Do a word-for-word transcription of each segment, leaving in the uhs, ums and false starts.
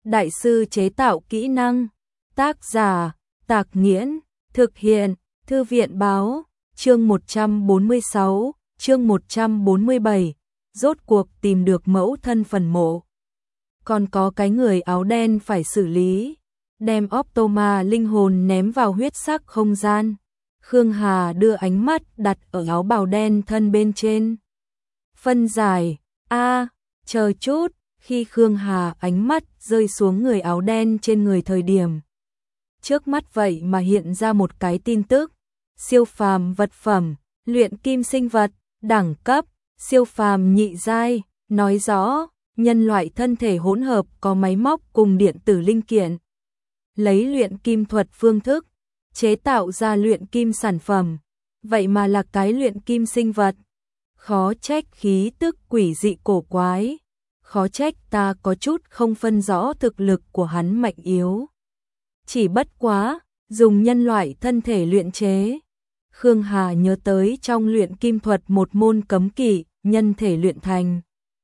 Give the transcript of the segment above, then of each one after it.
đại sư chế tạo kỹ năng. Tác giả, Tạc Nghiễn, thực hiện, Thư viện báo, chương một trăm bốn mươi sáu, chương một trăm bốn mươi bảy, rốt cuộc tìm được mẫu thân phần mộ. Còn có cái người áo đen phải xử lý, đem Optoma linh hồn ném vào huyết sắc không gian. Khương Hà đưa ánh mắt đặt ở áo bào đen thân bên trên. Phân giải, a, chờ chút, khi Khương Hà ánh mắt rơi xuống người áo đen trên người thời điểm. Trước mắt vậy mà hiện ra một cái tin tức, siêu phàm vật phẩm, luyện kim sinh vật, đẳng cấp, siêu phàm nhị giai, nói rõ, nhân loại thân thể hỗn hợp có máy móc cùng điện tử linh kiện. Lấy luyện kim thuật phương thức, chế tạo ra luyện kim sản phẩm, vậy mà là cái luyện kim sinh vật. Khó trách khí tức quỷ dị cổ quái, khó trách ta có chút không phân rõ thực lực của hắn mạnh yếu. Chỉ bất quá, dùng nhân loại thân thể luyện chế. Khương Hà nhớ tới trong luyện kim thuật một môn cấm kỵ, nhân thể luyện thành.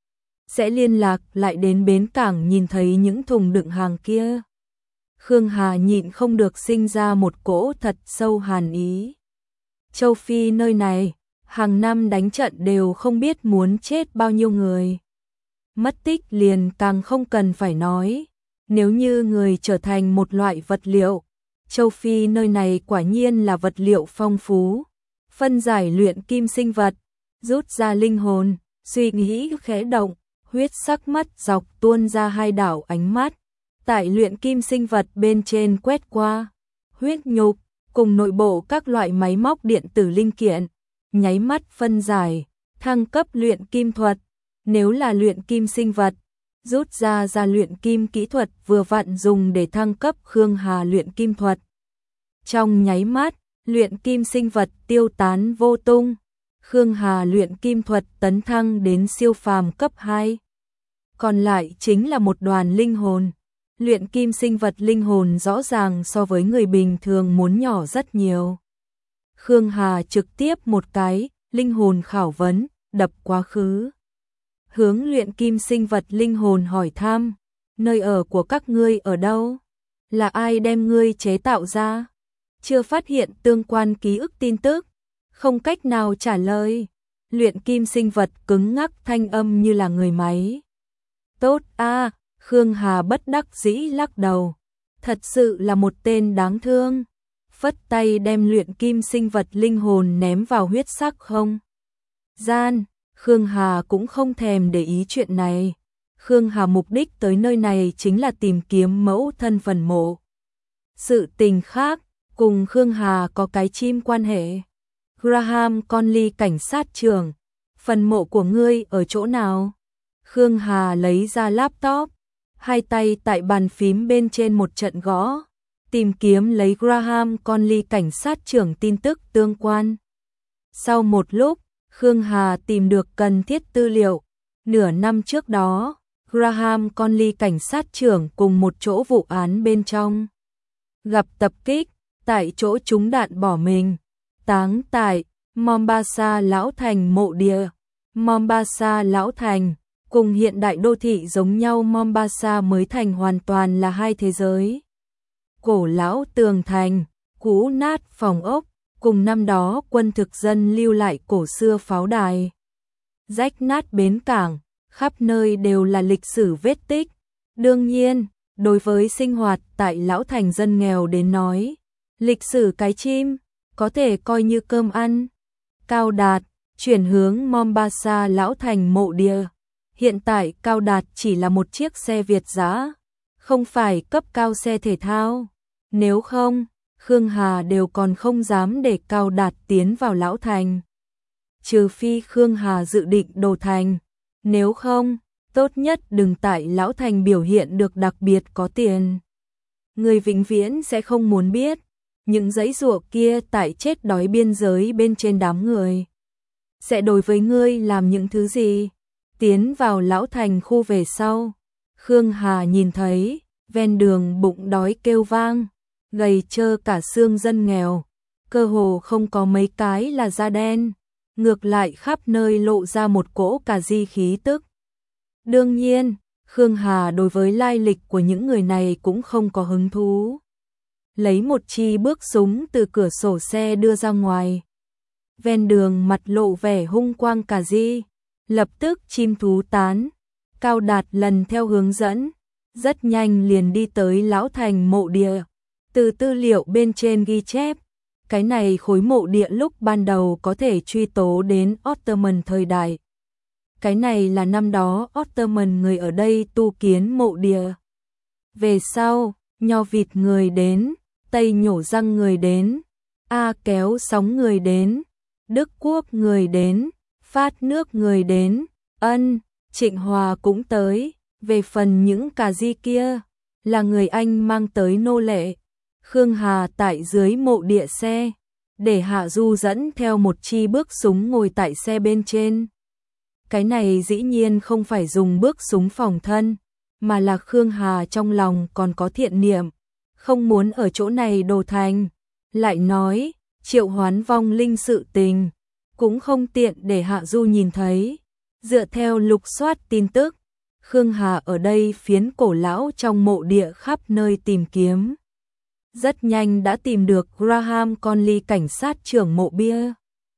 Sẽ liên lạc lại đến bến cảng nhìn thấy những thùng đựng hàng kia. Khương Hà nhịn không được sinh ra một cỗ thật sâu hàn ý. Châu Phi nơi này, hàng năm đánh trận đều không biết muốn chết bao nhiêu người. Mất tích liền càng không cần phải nói. Nếu như người trở thành một loại vật liệu, Châu Phi nơi này quả nhiên là vật liệu phong phú. Phân giải luyện kim sinh vật, rút ra linh hồn, suy nghĩ khẽ động, huyết sắc mắt dọc tuôn ra hai đảo ánh mắt. Tại luyện kim sinh vật bên trên quét qua, huyết nhục, cùng nội bộ các loại máy móc điện tử linh kiện, nháy mắt phân giải, thăng cấp luyện kim thuật. Nếu là luyện kim sinh vật, rút ra ra luyện kim kỹ thuật vừa vặn dùng để thăng cấp Khương Hà luyện kim thuật. Trong nháy mắt, luyện kim sinh vật tiêu tán vô tung, Khương Hà luyện kim thuật tấn thăng đến siêu phàm cấp hai. Còn lại chính là một đoàn linh hồn. Luyện kim sinh vật linh hồn rõ ràng so với người bình thường muốn nhỏ rất nhiều. Khương Hà trực tiếp một cái, linh hồn khảo vấn, đập quá khứ. Hướng luyện kim sinh vật linh hồn hỏi thăm, nơi ở của các ngươi ở đâu? Là ai đem ngươi chế tạo ra? Chưa phát hiện tương quan ký ức tin tức, không cách nào trả lời. Luyện kim sinh vật cứng ngắc thanh âm như là người máy. Tốt a, Khương Hà bất đắc dĩ lắc đầu. Thật sự là một tên đáng thương. Phất tay đem luyện kim sinh vật linh hồn ném vào huyết sắc không gian. Khương Hà cũng không thèm để ý chuyện này. Khương Hà mục đích tới nơi này chính là tìm kiếm mẫu thân phần mộ. Sự tình khác, cùng Khương Hà có cái chim quan hệ. Graham Conley cảnh sát trưởng, phần mộ của ngươi ở chỗ nào? Khương Hà lấy ra laptop, hai tay tại bàn phím bên trên một trận gõ, tìm kiếm lấy Graham Conley cảnh sát trưởng tin tức tương quan. Sau một lúc, Khương Hà tìm được cần thiết tư liệu. Nửa năm trước đó, Graham Conley cảnh sát trưởng cùng một chỗ vụ án bên trong. Gặp tập kích, tại chỗ trúng đạn bỏ mình. Táng tại Mombasa Lão Thành mộ địa. Mombasa Lão Thành, cùng hiện đại đô thị giống nhau, Mombasa mới thành hoàn toàn là hai thế giới. Cổ lão tường thành, cũ nát phòng ốc, cùng năm đó quân thực dân lưu lại cổ xưa pháo đài. Rách nát bến cảng, khắp nơi đều là lịch sử vết tích. Đương nhiên, đối với sinh hoạt tại Lão Thành dân nghèo đến nói, lịch sử cái chim, có thể coi như cơm ăn. Cao Đạt, chuyển hướng Mombasa Lão Thành mộ địa. Hiện tại Cao Đạt chỉ là một chiếc xe Việt dã, không phải cấp cao xe thể thao. Nếu không, Khương Hà đều còn không dám để Cao Đạt tiến vào Lão Thành. Trừ phi Khương Hà dự định đổ thành. Nếu không, tốt nhất đừng tại Lão Thành biểu hiện được đặc biệt có tiền. Người vĩnh viễn sẽ không muốn biết những giấy giụa kia tại chết đói biên giới bên trên đám người sẽ đối với ngươi làm những thứ gì. Tiến vào Lão Thành khu về sau, Khương Hà nhìn thấy ven đường bụng đói kêu vang, gầy trơ cả xương dân nghèo, cơ hồ không có mấy cái là da đen, ngược lại khắp nơi lộ ra một cỗ cà di khí tức. Đương nhiên, Khương Hà đối với lai lịch của những người này cũng không có hứng thú. Lấy một chi bước súng từ cửa sổ xe đưa ra ngoài. Ven đường mặt lộ vẻ hung quang cả di. Lập tức chim thú tán. Cao Đạt lần theo hướng dẫn. Rất nhanh liền đi tới Lão Thành mộ địa. Từ tư liệu bên trên ghi chép. Cái này khối mộ địa lúc ban đầu có thể truy tố đến Ottoman thời đại. Cái này là năm đó Ottoman người ở đây tu kiến mộ địa. Về sau, Nho vịt người đến, Tây nhổ răng người đến, A kéo sóng người đến, Đức Quốc người đến, Phát nước người đến, Ân, Trịnh Hòa cũng tới. Về phần những cà di kia, là người Anh mang tới nô lệ. Khương Hà tại dưới mộ địa xe, để Hạ Du dẫn theo một chi bước súng ngồi tại xe bên trên. Cái này dĩ nhiên không phải dùng bước súng phòng thân, mà là Khương Hà trong lòng còn có thiện niệm, không muốn ở chỗ này đổ thành. Lại nói, triệu hoán vong linh sự tình, cũng không tiện để Hạ Du nhìn thấy. Dựa theo lục soát tin tức, Khương Hà ở đây phiến cổ lão trong mộ địa khắp nơi tìm kiếm. Rất nhanh đã tìm được Graham Conley cảnh sát trưởng mộ bia.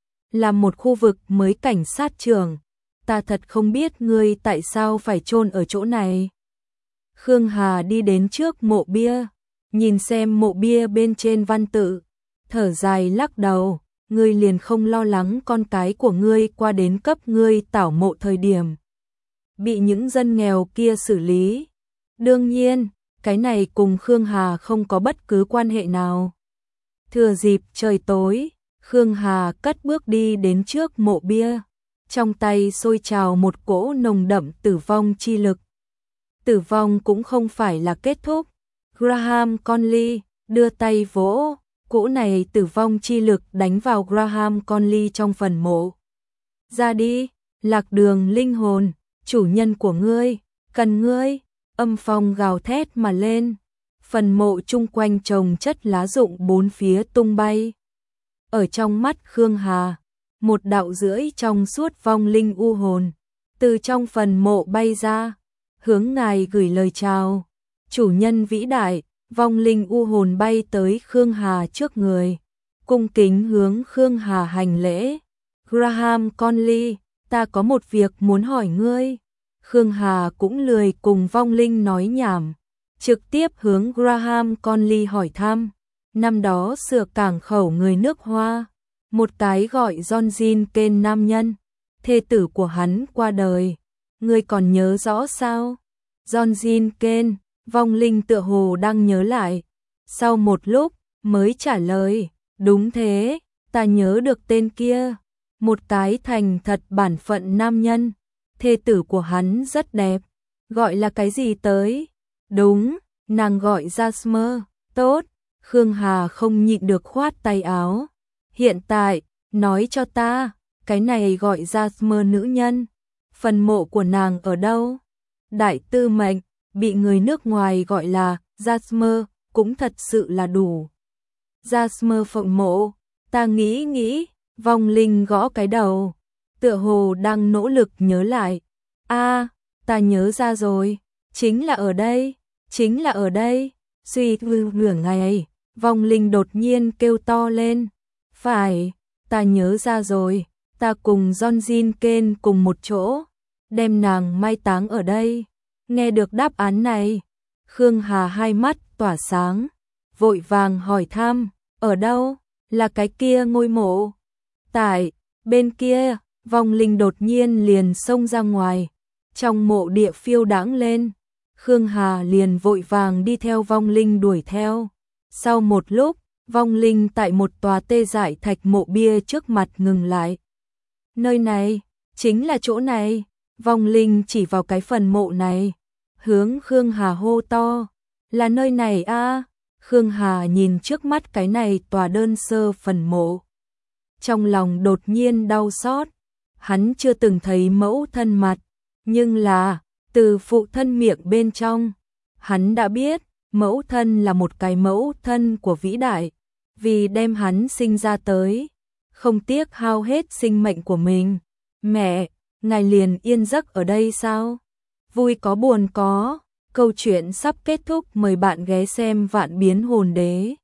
Là một khu vực mới cảnh sát trưởng, ta thật không biết ngươi tại sao phải chôn ở chỗ này. Khương Hà đi đến trước mộ bia, nhìn xem mộ bia bên trên văn tự, thở dài lắc đầu, ngươi liền không lo lắng con cái của ngươi qua đến cấp ngươi tảo mộ thời điểm bị những dân nghèo kia xử lý. Đương nhiên, cái này cùng Khương Hà không có bất cứ quan hệ nào. Thừa dịp trời tối, Khương Hà cất bước đi đến trước mộ bia, trong tay sôi trào một cỗ nồng đậm tử vong chi lực. Tử vong cũng không phải là kết thúc. Graham Conley đưa tay vỗ, cỗ này tử vong chi lực đánh vào Graham Conley trong phần mộ. Ra đi, lạc đường linh hồn, chủ nhân của ngươi, cần ngươi. Âm phong gào thét mà lên, phần mộ chung quanh trồng chất lá rụng bốn phía tung bay. Ở trong mắt Khương Hà, một đạo rưỡi trong suốt vong linh u hồn, từ trong phần mộ bay ra, hướng ngài gửi lời chào. Chủ nhân vĩ đại, vong linh u hồn bay tới Khương Hà trước người, cung kính hướng Khương Hà hành lễ. Graham Conley, ta có một việc muốn hỏi ngươi. Khương Hà cũng lười cùng vong linh nói nhảm, trực tiếp hướng Graham Conley hỏi thăm. Năm đó sửa cảng khẩu người nước Hoa, một cái gọi John Jean Ken nam nhân, thê tử của hắn qua đời. Ngươi còn nhớ rõ sao? John Jean Ken, vong linh tựa hồ đang nhớ lại. Sau một lúc, mới trả lời, đúng thế, ta nhớ được tên kia. Một cái thành thật bản phận nam nhân. Thê tử của hắn rất đẹp, gọi là cái gì tới? Đúng, nàng gọi Jasmer. Tốt, Khương Hà không nhịn được khoát tay áo. Hiện tại, nói cho ta, cái này gọi Jasmer nữ nhân, phần mộ của nàng ở đâu? Đại tư mệnh, bị người nước ngoài gọi là Jasmer, cũng thật sự là đủ. Jasmer phận mộ, ta nghĩ nghĩ, vong linh gõ cái đầu. Tựa hồ đang nỗ lực nhớ lại. A, à, ta nhớ ra rồi, chính là ở đây, chính là ở đây. Suy tư nửa ngày, vong linh đột nhiên kêu to lên. Phải, ta nhớ ra rồi, ta cùng John Jean Ken cùng một chỗ, đem nàng mai táng ở đây. Nghe được đáp án này, Khương Hà hai mắt tỏa sáng, vội vàng hỏi thăm, ở đâu? Là cái kia ngôi mộ. Tại, bên kia. Vong linh đột nhiên liền xông ra ngoài, trong mộ địa phiêu đãng lên. Khương Hà liền vội vàng đi theo vong linh đuổi theo. Sau một lúc, vong linh tại một tòa tê dại thạch mộ bia trước mặt ngừng lại. Nơi này, chính là chỗ này. Vong linh chỉ vào cái phần mộ này, hướng Khương Hà hô to, là nơi này a. À? Khương Hà nhìn trước mắt cái này tòa đơn sơ phần mộ, trong lòng đột nhiên đau xót. Hắn chưa từng thấy mẫu thân mặt, nhưng là, từ phụ thân miệng bên trong, hắn đã biết, mẫu thân là một cái mẫu thân của vĩ đại, vì đem hắn sinh ra tới, không tiếc hao hết sinh mệnh của mình. Mẹ, ngài liền yên giấc ở đây sao? vui có buồn có. Câu chuyện sắp kết thúc, mời bạn ghé xem Vạn Biến Hồn Đế.